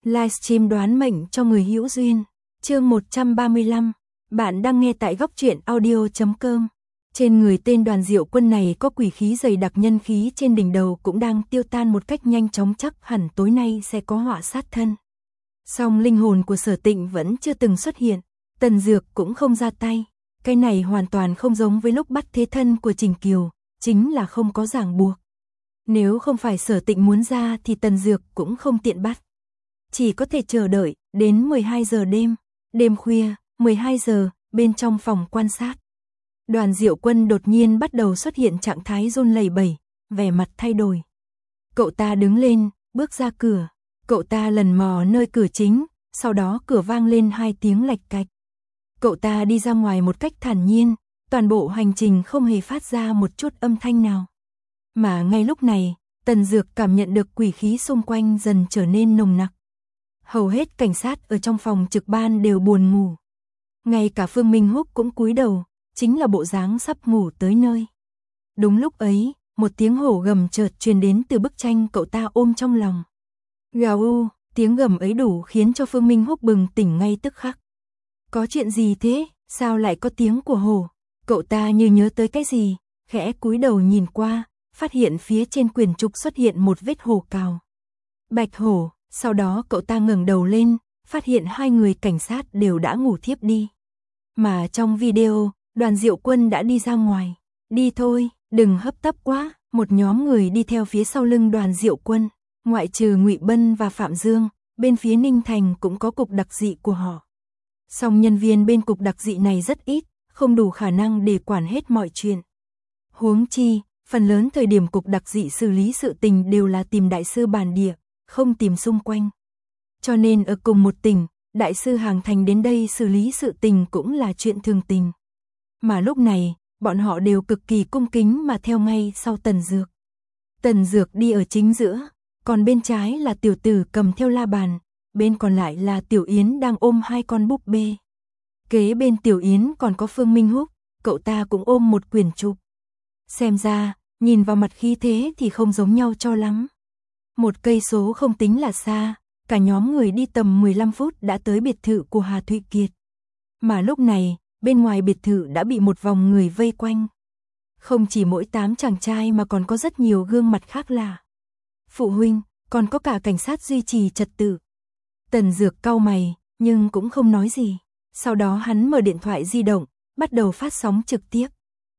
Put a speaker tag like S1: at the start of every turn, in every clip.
S1: Livestream đoán mệnh cho người hữu duyên. Chương 135. Bạn đang nghe tại góc truyện audio.com. Trên người tên Đoàn Diệu Quân này có quỷ khí dày đặc, nhân khí trên đỉnh đầu cũng đang tiêu tan một cách nhanh chóng, chắc hẳn tối nay sẽ có họa sát thân. Song linh hồn của Sở Tịnh vẫn chưa từng xuất hiện, Tần Dược cũng không ra tay. Cái này hoàn toàn không giống với lúc bắt thế thân của Trình Kiều, chính là không có ràng buộc. Nếu không phải Sở Tịnh muốn ra thì Tần Dược cũng không tiện bắt. Chỉ có thể chờ đợi đến 12 giờ đêm. Đêm khuya, 12 giờ, bên trong phòng quan sát. Đoàn Diệu Quân đột nhiên bắt đầu xuất hiện trạng thái run lẩy bẩy, vẻ mặt thay đổi. Cậu ta đứng lên, bước ra cửa. Cậu ta lần mò nơi cửa chính, sau đó cửa vang lên 2 tiếng lạch cạch. Cậu ta đi ra ngoài một cách thản nhiên, toàn bộ hành trình không hề phát ra một chút âm thanh nào. Mà ngay lúc này, Tần Dược cảm nhận được quỷ khí xung quanh dần trở nên nồng nặc. Hầu hết cảnh sát ở trong phòng trực ban đều buồn ngủ. Ngay cả Phương Minh Húc cũng cúi đầu, chính là bộ dáng sắp ngủ tới nơi. Đúng lúc ấy, một tiếng hổ gầm chợt truyền đến từ bức tranh cậu ta ôm trong lòng. Gào u, tiếng gầm ấy đủ khiến cho Phương Minh Húc bừng tỉnh ngay tức khắc. Có chuyện gì thế, sao lại có tiếng của hổ? Cậu ta như nhớ tới cái gì, khẽ cúi đầu nhìn qua, phát hiện phía trên quyển trục xuất hiện một vết hổ cào. Bạch hổ. Sau đó cậu ta ngẩng đầu lên, phát hiện 2 người cảnh sát đều đã ngủ thiếp đi. Mà trong video, Đoàn Diệu Quân đã đi ra ngoài. Đi thôi, đừng hấp tấp quá. Một nhóm người đi theo phía sau lưng Đoàn Diệu Quân. Ngoại trừ Ngụy Bân và Phạm Dương, bên phía Ninh Thành cũng có cục đặc dị của họ. Song nhân viên bên cục đặc dị này rất ít, không đủ khả năng để quản hết mọi chuyện. Huống chi, phần lớn thời điểm cục đặc dị xử lý sự tình đều là tìm đại sư bản địa, không tìm xung quanh. Cho nên ở cùng một tỉnh, đại sư Hàng Thành đến đây xử lý sự tình cũng là chuyện thường tình. Mà lúc này, bọn họ đều cực kỳ cung kính mà theo ngay sau Tần Dược. Tần Dược đi ở chính giữa, còn bên trái là Tiểu Tử cầm theo la bàn, bên còn lại là Tiểu Yến đang ôm 2 con búp bê. Kế bên Tiểu Yến còn có Phương Minh Húc, cậu ta cũng ôm một quyển trục. Xem ra, nhìn vào mặt khí thế thì không giống nhau cho lắm. 1 cây số không tính là xa, cả nhóm người đi tầm 15 phút đã tới biệt thự của Hà Thụy Kiệt. Mà lúc này, bên ngoài biệt thự đã bị một vòng người vây quanh. Không chỉ mỗi 8 chàng trai mà còn có rất nhiều gương mặt khác lạ. Phụ huynh, còn có cả cảnh sát duy trì trật tự. Tần Dược cau mày, nhưng cũng không nói gì. Sau đó hắn mở điện thoại di động, bắt đầu phát sóng trực tiếp.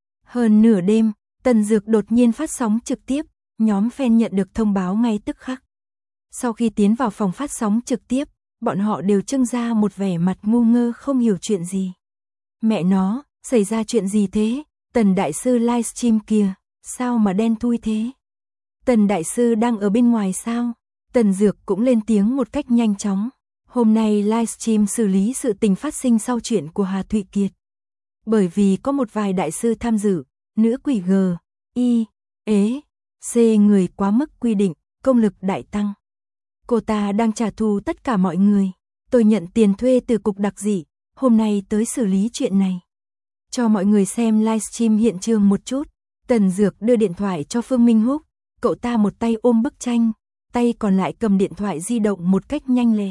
S1: Hơn nửa đêm, Tần Dược đột nhiên phát sóng trực tiếp. Nhóm fan nhận được thông báo ngay tức khắc. Sau khi tiến vào phòng phát sóng trực tiếp, bọn họ đều trưng ra một vẻ mặt ngu ngơ không hiểu chuyện gì. Mẹ nó, xảy ra chuyện gì thế? Tần đại sư livestream kìa, sao mà đen thui thế? Tần đại sư đang ở bên ngoài sao? Tần Dược cũng lên tiếng một cách nhanh chóng. Hôm nay livestream xử lý sự tình phát sinh sau chuyện của Hà Thụy Kiệt. Bởi vì có một vài đại sư tham dự, nữ quỷ G, I, ế. C người quá mức quy định, công lực đại tăng. Cô ta đang trả thù tất cả mọi người. Tôi nhận tiền thuê từ cục đặc dị, hôm nay tới xử lý chuyện này. Cho mọi người xem livestream hiện trường một chút. Tần Dược đưa điện thoại cho Phương Minh Húc. Cậu ta một tay ôm bức tranh, tay còn lại cầm điện thoại di động một cách nhanh lẹ.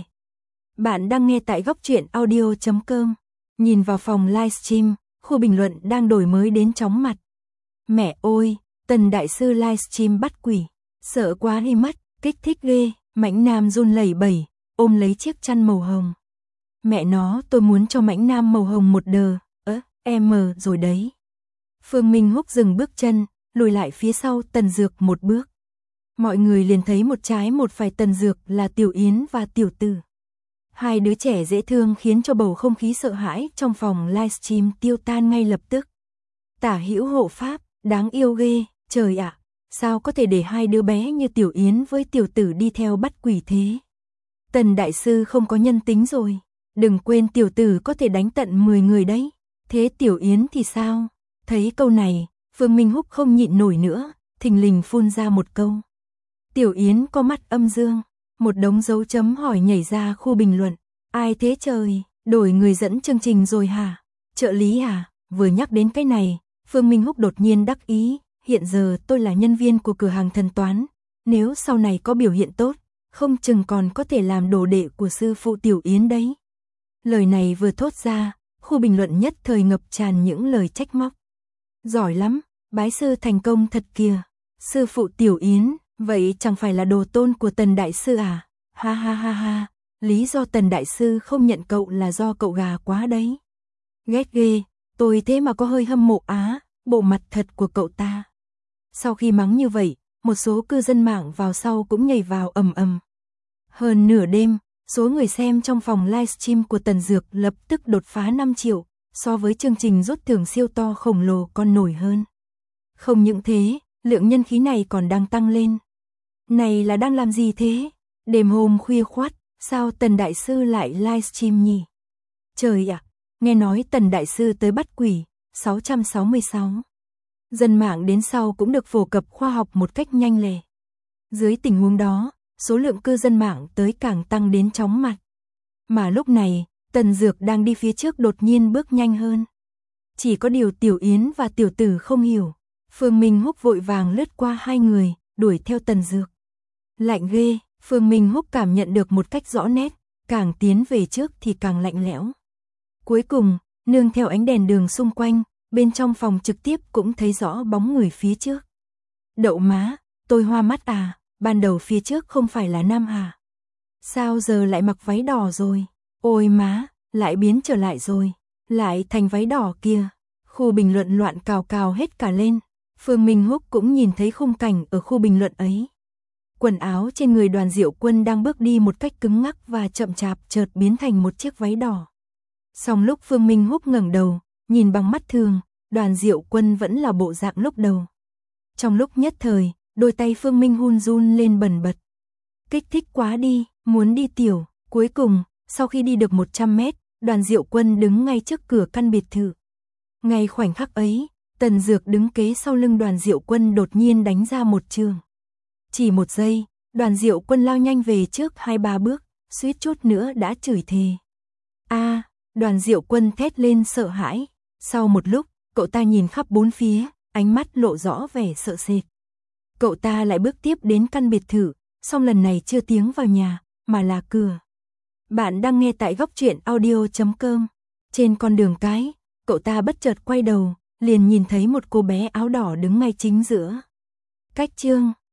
S1: Bạn đang nghe tại góc truyện audio.com. Nhìn vào phòng livestream, khu bình luận đang đổi mới đến chóng mặt. Mẹ ơi! Tần đại sư livestream bắt quỷ, sợ quá đi mất, kích thích ghê, Mãnh Nam run lẩy bẩy, ôm lấy chiếc chăn màu hồng. Mẹ nó, tôi muốn cho Mãnh Nam màu hồng một đờ, em rồi đấy. Phương Minh Húc dừng bước chân, lùi lại phía sau Tần Dược một bước. Mọi người liền thấy một trái một phải Tần Dược là Tiểu Yến và Tiểu Tử. 2 đứa trẻ dễ thương khiến cho bầu không khí sợ hãi trong phòng livestream tiêu tan ngay lập tức. Tả hữu hộ pháp, đáng yêu ghê. Trời ạ, sao có thể để 2 đứa bé như Tiểu Yến với Tiểu Tử đi theo bắt quỷ thế? Tần đại sư không có nhân tính rồi. Đừng quên Tiểu Tử có thể đánh tận 10 người đấy. Thế Tiểu Yến thì sao? Thấy câu này, Phương Minh Húc không nhịn nổi nữa, thình lình phun ra một câu. Tiểu Yến có mắt âm dương. Một đống dấu chấm hỏi nhảy ra khu bình luận. Ai thế trời? Đổi người dẫn chương trình rồi hả? Trợ lý hả? Vừa nhắc đến cái này, Phương Minh Húc đột nhiên đắc ý. Hiện giờ tôi là nhân viên của cửa hàng thần toán, nếu sau này có biểu hiện tốt, không chừng còn có thể làm đồ đệ của sư phụ Tiểu Yến đấy. Lời này vừa thốt ra, khu bình luận nhất thời ngập tràn những lời trách móc. Giỏi lắm, bái sư thành công thật kìa. Sư phụ Tiểu Yến, vậy chẳng phải là đồ tôn của Tần đại sư à? Ha ha ha ha, lý do Tần đại sư không nhận cậu là do cậu gà quá đấy. Ghét ghê, tôi thế mà có hơi hâm mộ á, bộ mặt thật của cậu ta. Sau khi mắng như vậy, một số cư dân mạng vào sau cũng nhảy vào ầm ầm. Hơn nửa đêm, số người xem trong phòng livestream của Tần Dược lập tức đột phá 5 triệu, so với chương trình rút thưởng siêu to khổng lồ còn nổi hơn. Không những thế, lượng nhân khí này còn đang tăng lên. Này là đang làm gì thế? Đêm hôm khuya khoắt, sao Tần đại sư lại livestream nhỉ? Trời ạ, nghe nói Tần đại sư tới bắt quỷ, 666. Dân mạng đến sau cũng được phổ cập khoa học một cách nhanh lẹ. Dưới tình huống đó, số lượng cư dân mạng tới càng tăng đến chóng mặt. Mà lúc này, Tần Dược đang đi phía trước đột nhiên bước nhanh hơn. Chỉ có điều Tiểu Yến và Tiểu Tử không hiểu. Phương Minh Húc vội vàng lướt qua hai người, đuổi theo Tần Dược. Lạnh ghê, Phương Minh Húc cảm nhận được một cách rõ nét, càng tiến về trước thì càng lạnh lẽo. Cuối cùng, nương theo ánh đèn đường xung quanh, bên trong phòng trực tiếp cũng thấy rõ bóng người phía trước. Đậu má, tôi hoa mắt à, ban đầu phía trước không phải là nam à? Sao giờ lại mặc váy đỏ rồi? Ôi má, lại biến trở lại rồi, lại thành váy đỏ kia. Khu bình luận loạn cào cào hết cả lên. Phương Minh Húc cũng nhìn thấy khung cảnh ở khu bình luận ấy. Quần áo trên người Đoàn Diệu Quân đang bước đi một cách cứng ngắc và chậm chạp chợt biến thành một chiếc váy đỏ. Song lúc Phương Minh Húc ngẩng đầu, nhìn bằng mắt thường, Đoàn Diệu Quân vẫn là bộ dạng lúc đầu. Trong lúc nhất thời, đôi tay Phương Minh hun run lên bần bật. Kích thích quá đi, muốn đi tiểu. Cuối cùng, sau khi đi được 100 mét, Đoàn Diệu Quân đứng ngay trước cửa căn biệt thự. Ngay khoảnh khắc ấy, Tần Dược đứng kế sau lưng Đoàn Diệu Quân đột nhiên đánh ra một trường. Chỉ một giây, Đoàn Diệu Quân lao nhanh về trước 2-3 bước, suýt chút nữa đã chửi thề. A, Đoàn Diệu Quân thét lên sợ hãi. Sau một lúc, cậu ta nhìn khắp bốn phía, ánh mắt lộ rõ vẻ sợ sệt. Cậu ta lại bước tiếp đến căn biệt thự, song lần này chưa tiến vào nhà, mà là cửa. Bạn đang nghe tại góc truyện audio.com. Trên con đường cái, cậu ta bất chợt quay đầu, liền nhìn thấy một cô bé áo đỏ đứng ngay chính giữa. Cách chương